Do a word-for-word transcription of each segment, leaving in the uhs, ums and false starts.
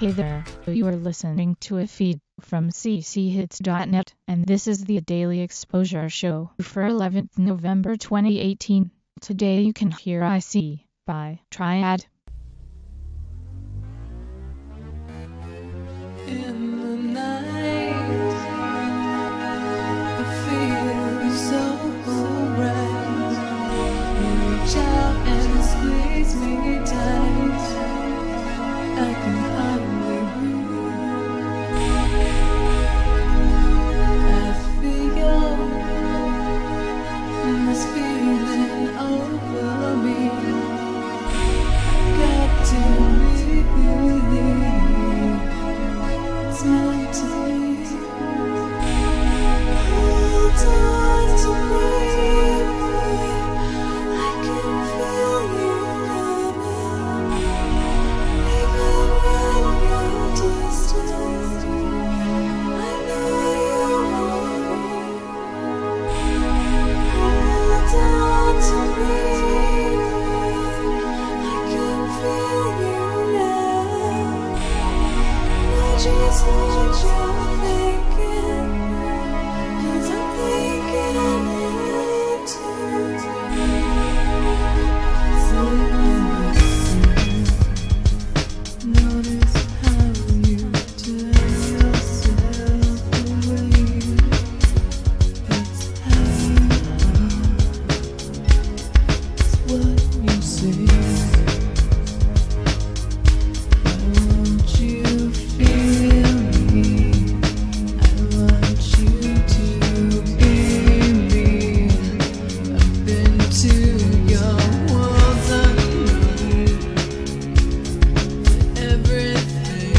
Hey there, you are listening to a feed from c c hits dot net, and this is the Daily Exposure Show for eleventh November twenty eighteen. Today you can hear I See by Triad. In the night, I feel so bright. You reach out and squeeze me tight. I can hardly breathe. I feel this feeling over me. Got to believe it's meant to be. Hold on to me. I can feel you coming. Even when you're distant, I know you want me. Hold on to me. I can feel you now. Just what you're thinking, 'cause I'm thinking it too. Sit and listen. Notice how you turn yourself away. It's how you are. It's what you say. I want you feel me. I want you to be me. Up into your walls unknown. Everything.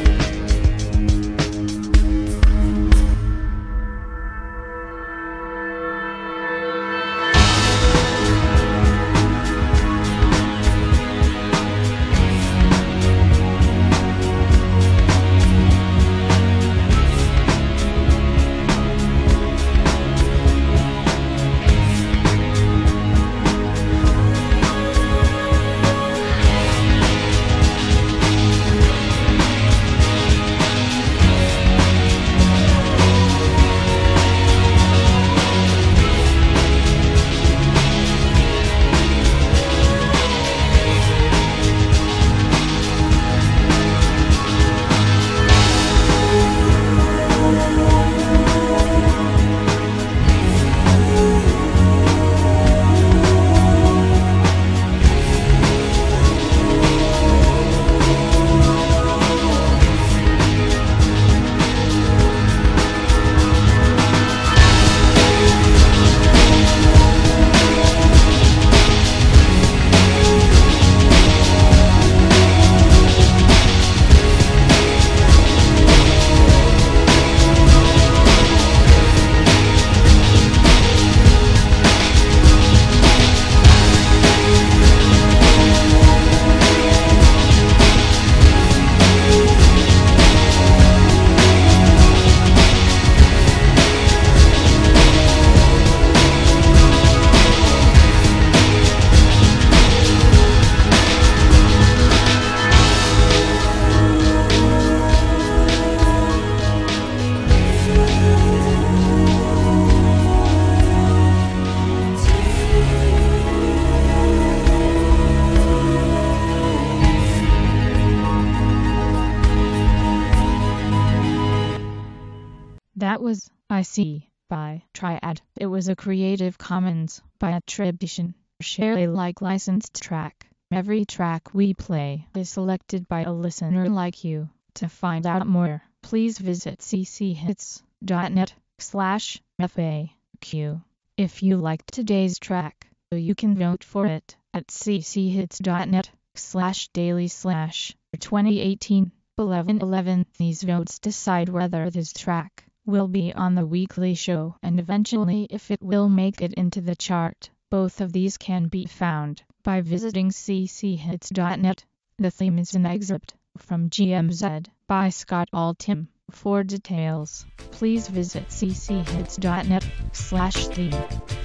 That was I See by Triad. It was a Creative Commons by attribution, share Alike licensed track. Every track we play is selected by a listener like you. To find out more, please visit c c hits dot net slash F A Q. If you liked today's track, you can vote for it at c c hits dot net slash daily slash twenty eighteen eleven eleven. These votes decide whether this track will be on the weekly show and eventually if it will make it into the chart. Both of these can be found by visiting c c hits dot net. The theme is an excerpt from G M Z by Scott Altham. For details, please visit c c hits dot net slash theme.